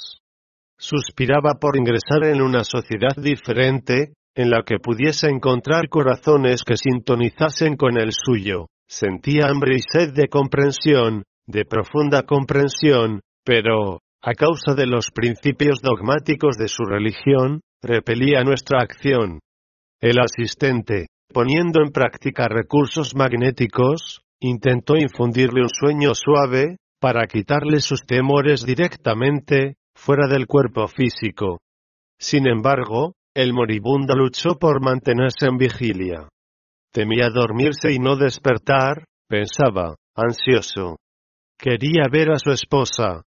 Suspiraba por ingresar en una sociedad diferente, en la que pudiese encontrar corazones que sintonizasen con el suyo. Sentía hambre y sed de comprensión, de profunda comprensión, pero, a causa de los principios dogmáticos de su religión, repelía nuestra acción. El asistente, poniendo en práctica recursos magnéticos, intentó infundirle un sueño suave, para quitarle sus temores directamente, fuera del cuerpo físico. Sin embargo, el moribundo luchó por mantenerse en vigilia. Temía dormirse y no despertar, pensaba, ansioso. Quería ver a su esposa,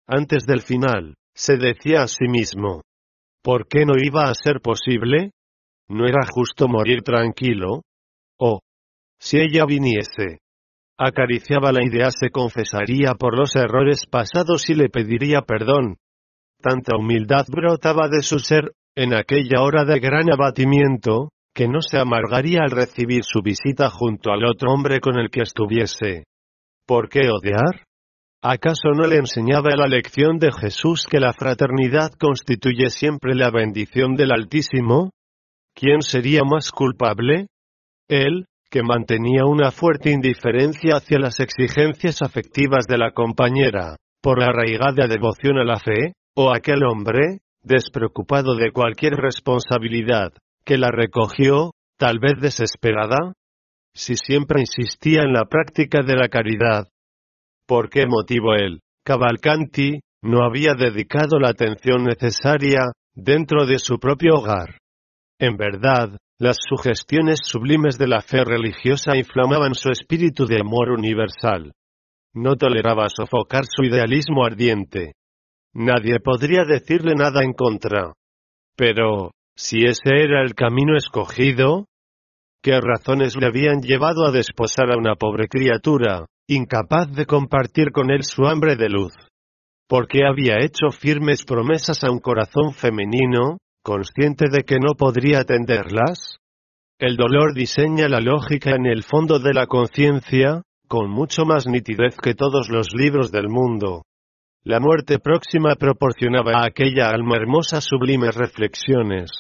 antes del final, se decía a sí mismo: ¿por qué no iba a ser posible? ¿No era justo morir tranquilo? Oh, si ella viniese. Acariciaba la idea, se confesaría por los errores pasados y le pediría perdón. Tanta humildad brotaba de su ser, en aquella hora de gran abatimiento, que no se amargaría al recibir su visita junto al otro hombre con el que estuviese. ¿Por qué odiar? ¿Acaso no le enseñaba la lección de Jesús que la fraternidad constituye siempre la bendición del Altísimo? ¿Quién sería más culpable? Él, que mantenía una fuerte indiferencia hacia las exigencias afectivas de la compañera, por la arraigada devoción a la fe, o aquel hombre, despreocupado de cualquier responsabilidad, que la recogió, tal vez desesperada? Si siempre insistía en la práctica de la caridad, ¿por qué motivo él, Cavalcanti, no había dedicado la atención necesaria, dentro de su propio hogar? En verdad, las sugestiones sublimes de la fe religiosa inflamaban su espíritu de amor universal. No toleraba sofocar su idealismo ardiente. Nadie podría decirle nada en contra. Pero, si ese era el camino escogido, ¿qué razones le habían llevado a desposar a una pobre criatura, incapaz de compartir con él su hambre de luz? ¿Por qué había hecho firmes promesas a un corazón femenino, consciente de que no podría atenderlas? El dolor diseña la lógica en el fondo de la conciencia, con mucho más nitidez que todos los libros del mundo. La muerte próxima proporcionaba a aquella alma hermosa sublimes reflexiones.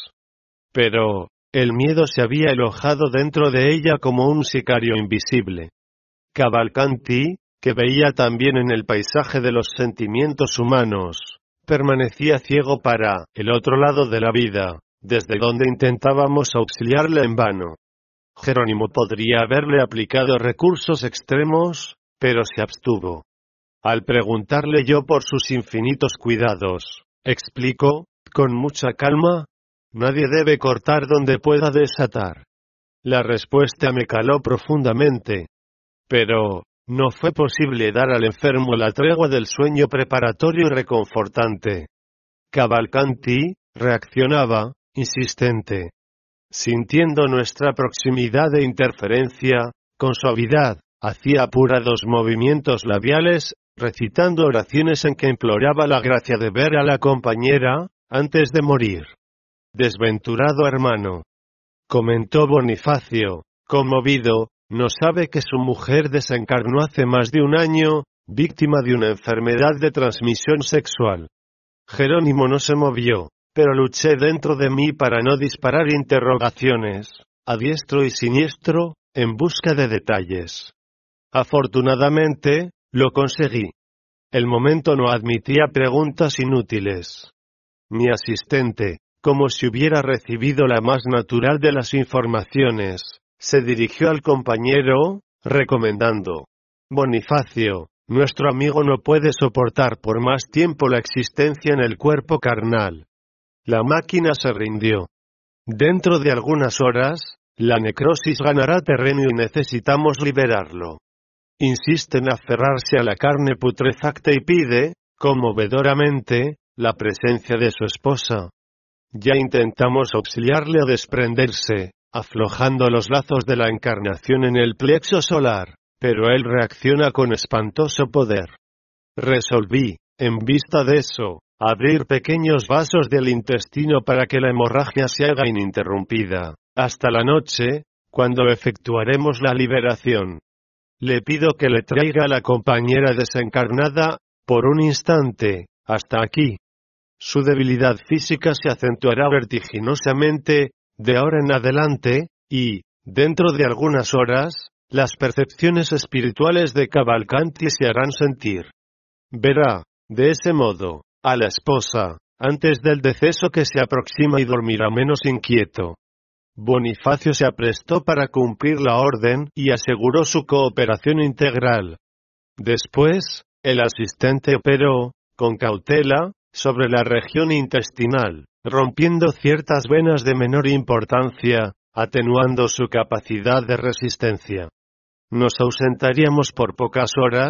Pero, el miedo se había alojado dentro de ella como un sicario invisible. Cavalcanti, que veía también en el paisaje de los sentimientos humanos, permanecía ciego para el otro lado de la vida, desde donde intentábamos auxiliarle en vano. Jerónimo podría haberle aplicado recursos extremos, pero se abstuvo. Al preguntarle yo por sus infinitos cuidados, explicó, con mucha calma: nadie debe cortar donde pueda desatar. La respuesta me caló profundamente. Pero, no fue posible dar al enfermo la tregua del sueño preparatorio y reconfortante. Cavalcanti reaccionaba, insistente. Sintiendo nuestra proximidad e interferencia, con suavidad, hacía apurados movimientos labiales, recitando oraciones en que imploraba la gracia de ver a la compañera, antes de morir. Desventurado hermano, comentó Bonifacio, conmovido, no sabe que su mujer desencarnó hace más de un año, víctima de una enfermedad de transmisión sexual. Jerónimo no se movió, pero luché dentro de mí para no disparar interrogaciones, a diestro y siniestro, en busca de detalles. Afortunadamente, lo conseguí. El momento no admitía preguntas inútiles. Mi asistente, como si hubiera recibido la más natural de las informaciones, se dirigió al compañero, recomendando: Bonifacio, nuestro amigo no puede soportar por más tiempo la existencia en el cuerpo carnal. La máquina se rindió. Dentro de algunas horas, la necrosis ganará terreno y necesitamos liberarlo. Insiste en aferrarse a la carne putrefacta y pide, conmovedoramente, la presencia de su esposa. Ya intentamos auxiliarle a desprenderse, aflojando los lazos de la encarnación en el plexo solar, pero él reacciona con espantoso poder. Resolví, en vista de eso, abrir pequeños vasos del intestino para que la hemorragia se haga ininterrumpida, hasta la noche, cuando efectuaremos la liberación. Le pido que le traiga a la compañera desencarnada, por un instante, hasta aquí. Su debilidad física se acentuará vertiginosamente, de ahora en adelante, y, dentro de algunas horas, las percepciones espirituales de Cavalcanti se harán sentir. Verá, de ese modo, a la esposa, antes del deceso que se aproxima y dormirá menos inquieto. Bonifacio se aprestó para cumplir la orden y aseguró su cooperación integral. Después, el asistente operó, con cautela, sobre la región intestinal, rompiendo ciertas venas de menor importancia, atenuando su capacidad de resistencia. Nos ausentaríamos por pocas horas,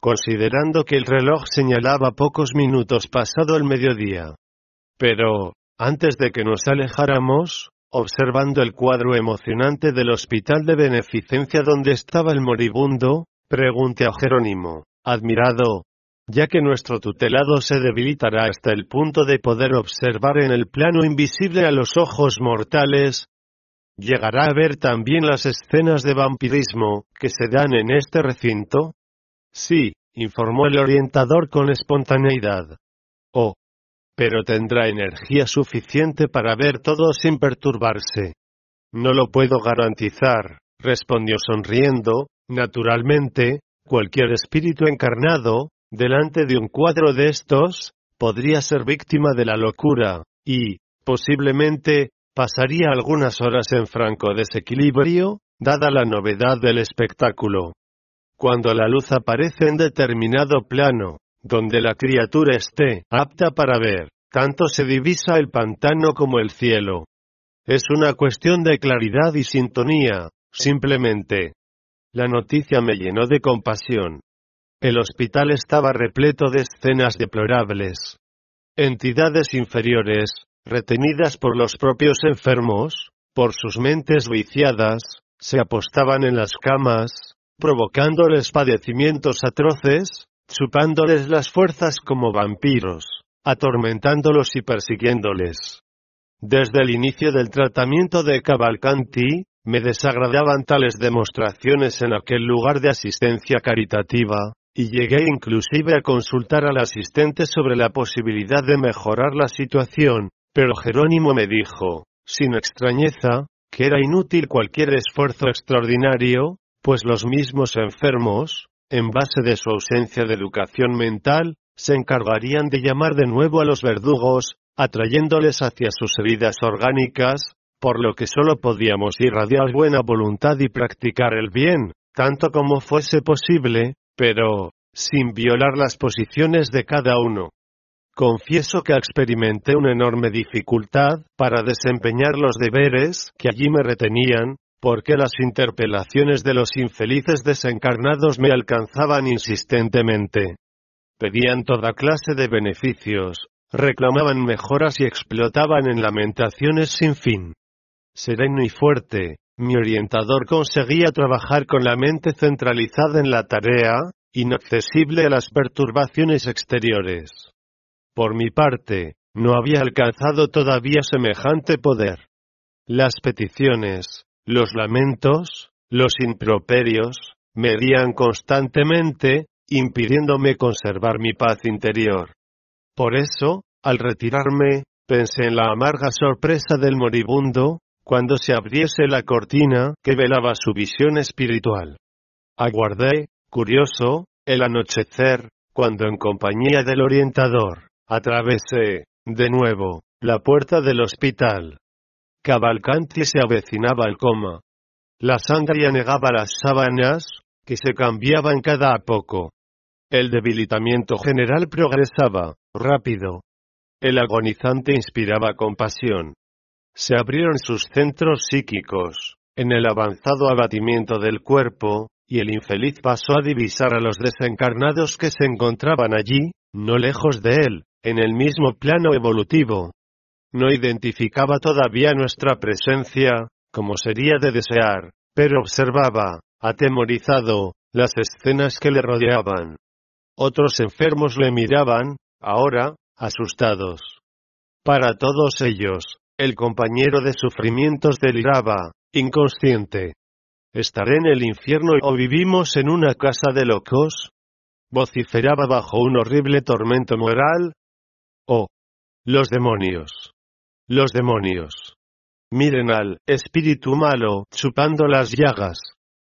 considerando que el reloj señalaba pocos minutos pasado el mediodía. Pero, antes de que nos alejáramos, observando el cuadro emocionante del hospital de beneficencia donde estaba el moribundo, pregunté a Jerónimo, admirado, ya que nuestro tutelado se debilitará hasta el punto de poder observar en el plano invisible a los ojos mortales, ¿llegará a ver también las escenas de vampirismo que se dan en este recinto? Sí, informó el orientador con espontaneidad. Oh, pero tendrá energía suficiente para ver todo sin perturbarse. No lo puedo garantizar, respondió sonriendo. Naturalmente, cualquier espíritu encarnado, delante de un cuadro de estos, podría ser víctima de la locura, y, posiblemente, pasaría algunas horas en franco desequilibrio, dada la novedad del espectáculo. Cuando la luz aparece en determinado plano, donde la criatura esté apta para ver, tanto se divisa el pantano como el cielo. Es una cuestión de claridad y sintonía, simplemente. La noticia me llenó de compasión. El hospital estaba repleto de escenas deplorables. Entidades inferiores, retenidas por los propios enfermos, por sus mentes viciadas, se apostaban en las camas, provocándoles padecimientos atroces, chupándoles las fuerzas como vampiros, atormentándolos y persiguiéndoles. Desde el inicio del tratamiento de Cavalcanti, me desagradaban tales demostraciones en aquel lugar de asistencia caritativa, y llegué inclusive a consultar al asistente sobre la posibilidad de mejorar la situación, pero Jerónimo me dijo, sin extrañeza, que era inútil cualquier esfuerzo extraordinario, pues los mismos enfermos, en base de su ausencia de educación mental, se encargarían de llamar de nuevo a los verdugos, atrayéndoles hacia sus heridas orgánicas, por lo que solo podíamos irradiar buena voluntad y practicar el bien, tanto como fuese posible, pero, sin violar las posiciones de cada uno. Confieso que experimenté una enorme dificultad para desempeñar los deberes que allí me retenían, porque las interpelaciones de los infelices desencarnados me alcanzaban insistentemente. Pedían toda clase de beneficios, reclamaban mejoras y explotaban en lamentaciones sin fin. Sereno y fuerte, mi orientador conseguía trabajar con la mente centralizada en la tarea, inaccesible a las perturbaciones exteriores. Por mi parte, no había alcanzado todavía semejante poder. Las peticiones, los lamentos, los improperios, me herían constantemente, impidiéndome conservar mi paz interior. Por eso, al retirarme, pensé en la amarga sorpresa del moribundo, cuando se abriese la cortina que velaba su visión espiritual. Aguardé, curioso, el anochecer, cuando en compañía del orientador, atravesé, de nuevo, la puerta del hospital. Cavalcanti se avecinaba al coma. La sangre anegaba las sábanas, que se cambiaban cada a poco. El debilitamiento general progresaba, rápido. El agonizante inspiraba compasión. Se abrieron sus centros psíquicos, en el avanzado abatimiento del cuerpo, y el infeliz pasó a divisar a los desencarnados que se encontraban allí, no lejos de él, en el mismo plano evolutivo. No identificaba todavía nuestra presencia, como sería de desear, pero observaba, atemorizado, las escenas que le rodeaban. Otros enfermos le miraban, ahora, asustados. Para todos ellos, el compañero de sufrimientos deliraba, inconsciente. ¿Estaré en el infierno o vivimos en una casa de locos? Vociferaba bajo un horrible tormento moral. Oh, los demonios. Los demonios. Miren al espíritu malo chupando las llagas.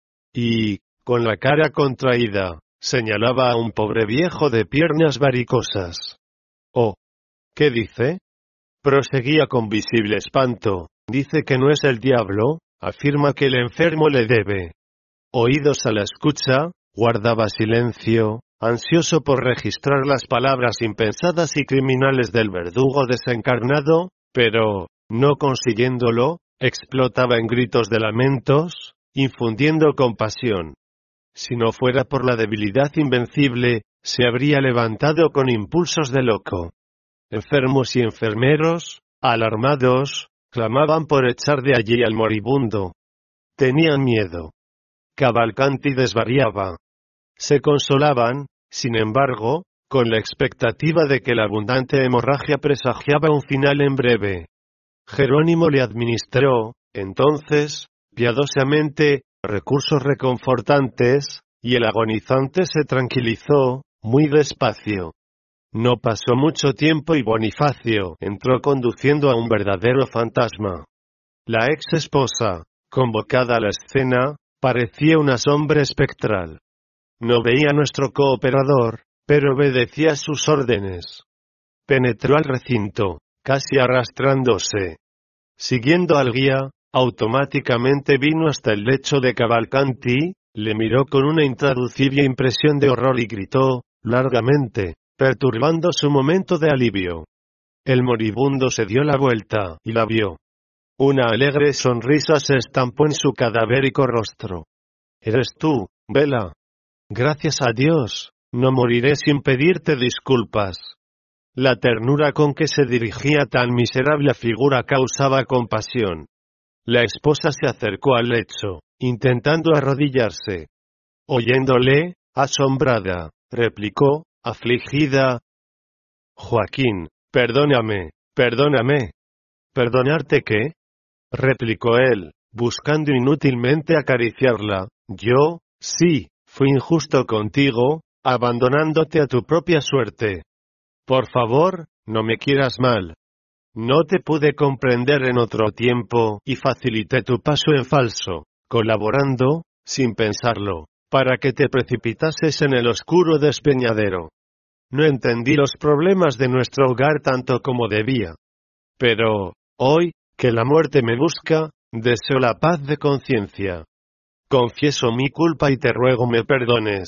Y, con la cara contraída, señalaba a un pobre viejo de piernas varicosas. Oh, ¿qué dice? Proseguía con visible espanto. Dice que no es el diablo, afirma que el enfermo le debe. Oídos a la escucha, guardaba silencio, ansioso por registrar las palabras impensadas y criminales del verdugo desencarnado, pero, no consiguiéndolo, explotaba en gritos de lamentos, infundiendo compasión. Si no fuera por la debilidad invencible, se habría levantado con impulsos de loco. Enfermos y enfermeros, alarmados, clamaban por echar de allí al moribundo. Tenían miedo. Cavalcanti desvariaba. Se consolaban, sin embargo, con la expectativa de que la abundante hemorragia presagiaba un final en breve. Jerónimo le administró, entonces, piadosamente, recursos reconfortantes, y el agonizante se tranquilizó, muy despacio. No pasó mucho tiempo y Bonifacio entró conduciendo a un verdadero fantasma. La ex esposa, convocada a la escena, parecía una sombra espectral. No veía a nuestro cooperador, pero obedecía sus órdenes. Penetró al recinto, casi arrastrándose. Siguiendo al guía, automáticamente vino hasta el lecho de Cavalcanti, le miró con una intraducible impresión de horror y gritó, largamente, perturbando su momento de alivio. El moribundo se dio la vuelta, y la vio. Una alegre sonrisa se estampó en su cadavérico rostro. «¿Eres tú, Bela? Gracias a Dios, no moriré sin pedirte disculpas». La ternura con que se dirigía tan miserable figura causaba compasión. La esposa se acercó al lecho, intentando arrodillarse. Oyéndole, asombrada, replicó, afligida: «Joaquín, perdóname, perdóname». «¿Perdonarte qué?», replicó él, buscando inútilmente acariciarla. «Yo, sí, fui injusto contigo, abandonándote a tu propia suerte. Por favor, no me quieras mal. No te pude comprender en otro tiempo, y facilité tu paso en falso, colaborando, sin pensarlo, para que te precipitases en el oscuro despeñadero. No entendí los problemas de nuestro hogar tanto como debía. Pero, hoy, que la muerte me busca, deseo la paz de conciencia. Confieso mi culpa y te ruego me perdones.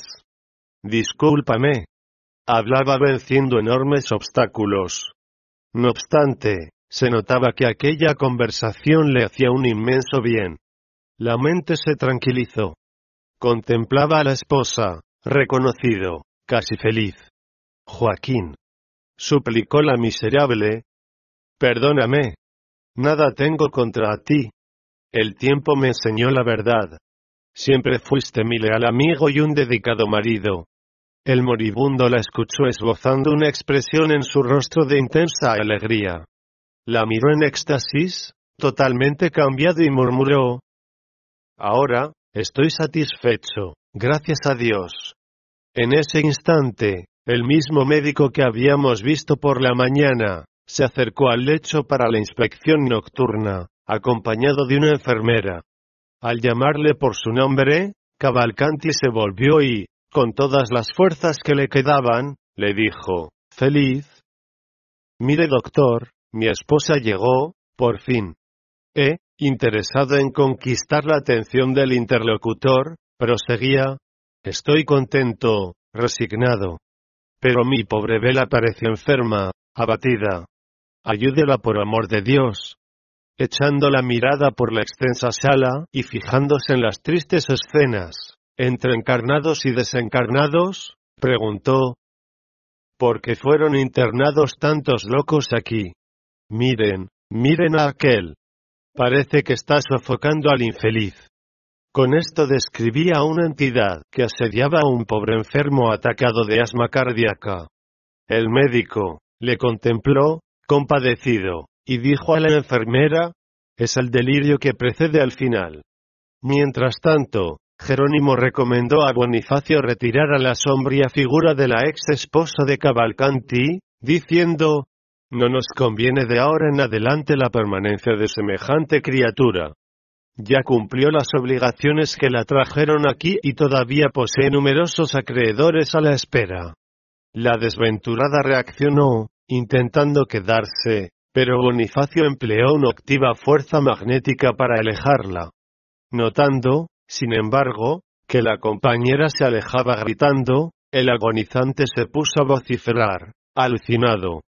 Discúlpame». Hablaba venciendo enormes obstáculos. No obstante, se notaba que aquella conversación le hacía un inmenso bien. La mente se tranquilizó. Contemplaba a la esposa, reconocido, casi feliz. «Joaquín», suplicó la miserable, «perdóname. Nada tengo contra ti. El tiempo me enseñó la verdad. Siempre fuiste mi leal amigo y un dedicado marido». El moribundo la escuchó esbozando una expresión en su rostro de intensa alegría. La miró en éxtasis, totalmente cambiado, y murmuró: «Ahora, estoy satisfecho, gracias a Dios». En ese instante, el mismo médico que habíamos visto por la mañana, se acercó al lecho para la inspección nocturna, acompañado de una enfermera. Al llamarle por su nombre, Cavalcanti se volvió y, con todas las fuerzas que le quedaban, le dijo, feliz: «Mire, doctor, mi esposa llegó, por fin». E, interesado en conquistar la atención del interlocutor, proseguía: «Estoy contento, resignado. Pero mi pobre Bela parece enferma, abatida. Ayúdela por amor de Dios». Echando la mirada por la extensa sala, y fijándose en las tristes escenas, entre encarnados y desencarnados, preguntó: «¿Por qué fueron internados tantos locos aquí? Miren, miren a aquel. Parece que está sofocando al infeliz». Con esto describía a una entidad que asediaba a un pobre enfermo atacado de asma cardíaca. El médico le contempló, compadecido, y dijo a la enfermera: «Es el delirio que precede al final». Mientras tanto, Jerónimo recomendó a Bonifacio retirar a la sombría figura de la ex esposa de Cavalcanti, diciendo: «No nos conviene de ahora en adelante la permanencia de semejante criatura. Ya cumplió las obligaciones que la trajeron aquí y todavía posee numerosos acreedores a la espera». La desventurada reaccionó, intentando quedarse, pero Bonifacio empleó una activa fuerza magnética para alejarla. Notando, sin embargo, que la compañera se alejaba gritando, el agonizante se puso a vociferar, alucinado: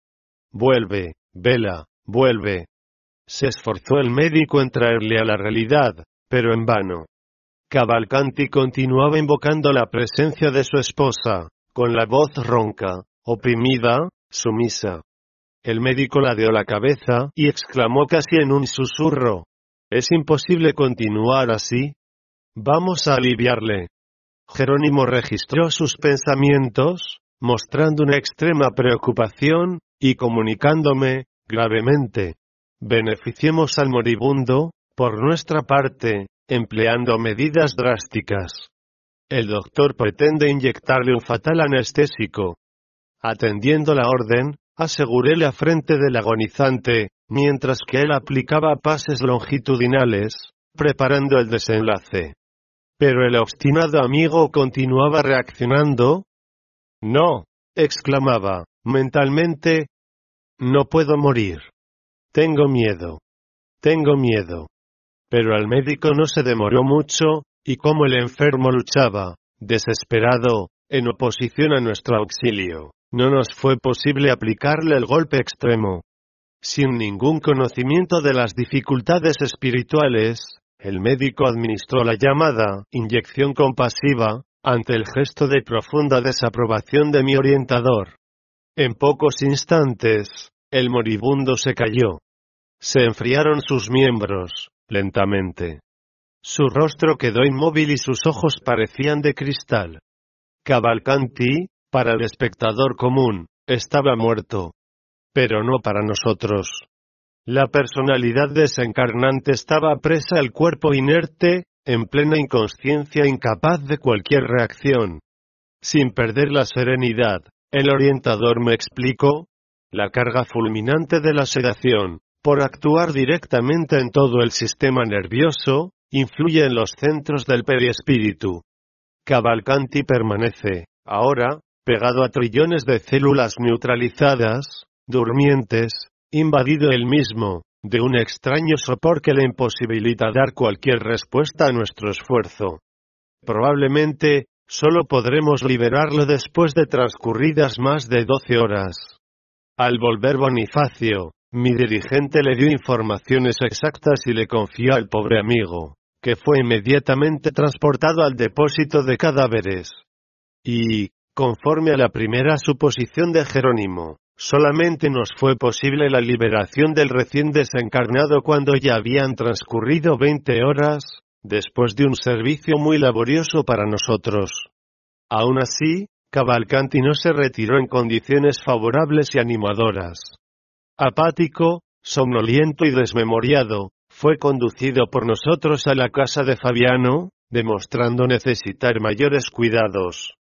«Vuelve, Bela, vuelve». Se esforzó el médico en traerle a la realidad, pero en vano. Cavalcanti continuaba invocando la presencia de su esposa, con la voz ronca, oprimida, sumisa. El médico ladeó la cabeza y exclamó casi en un susurro: «Es imposible continuar así. Vamos a aliviarle». Jerónimo registró sus pensamientos, mostrando una extrema preocupación, y comunicándome, gravemente: «Beneficiemos al moribundo, por nuestra parte, empleando medidas drásticas. El doctor pretende inyectarle un fatal anestésico». Atendiendo la orden, aseguré la frente del agonizante, mientras que él aplicaba pases longitudinales, preparando el desenlace. Pero el obstinado amigo continuaba reaccionando. «No», exclamaba, mentalmente, «no puedo morir. Tengo miedo. Tengo miedo». Pero el médico no se demoró mucho, y como el enfermo luchaba, desesperado, en oposición a nuestro auxilio, no nos fue posible aplicarle el golpe extremo. Sin ningún conocimiento de las dificultades espirituales, el médico administró la llamada inyección compasiva, ante el gesto de profunda desaprobación de mi orientador. En pocos instantes, el moribundo se cayó. Se enfriaron sus miembros, lentamente. Su rostro quedó inmóvil y sus ojos parecían de cristal. Cavalcanti, para el espectador común, estaba muerto. Pero no para nosotros. La personalidad desencarnante estaba presa al cuerpo inerte, en plena inconsciencia, incapaz de cualquier reacción. Sin perder la serenidad, el orientador me explicó: la carga fulminante de la sedación, por actuar directamente en todo el sistema nervioso, influye en los centros del perispíritu. Cavalcanti permanece, ahora, pegado a trillones de células neutralizadas, durmientes, invadido él mismo, de un extraño sopor que le imposibilita dar cualquier respuesta a nuestro esfuerzo. Probablemente, solo podremos liberarlo después de transcurridas más de doce horas. Al volver Bonifacio, mi dirigente le dio informaciones exactas y le confió al pobre amigo, que fue inmediatamente transportado al depósito de cadáveres. Y, conforme a la primera suposición de Jerónimo, solamente nos fue posible la liberación del recién desencarnado cuando ya habían transcurrido veinte horas, después de un servicio muy laborioso para nosotros. Aún así, Cavalcanti no se retiró en condiciones favorables y animadoras. Apático, somnoliento y desmemoriado, fue conducido por nosotros a la casa de Fabiano, demostrando necesitar mayores cuidados.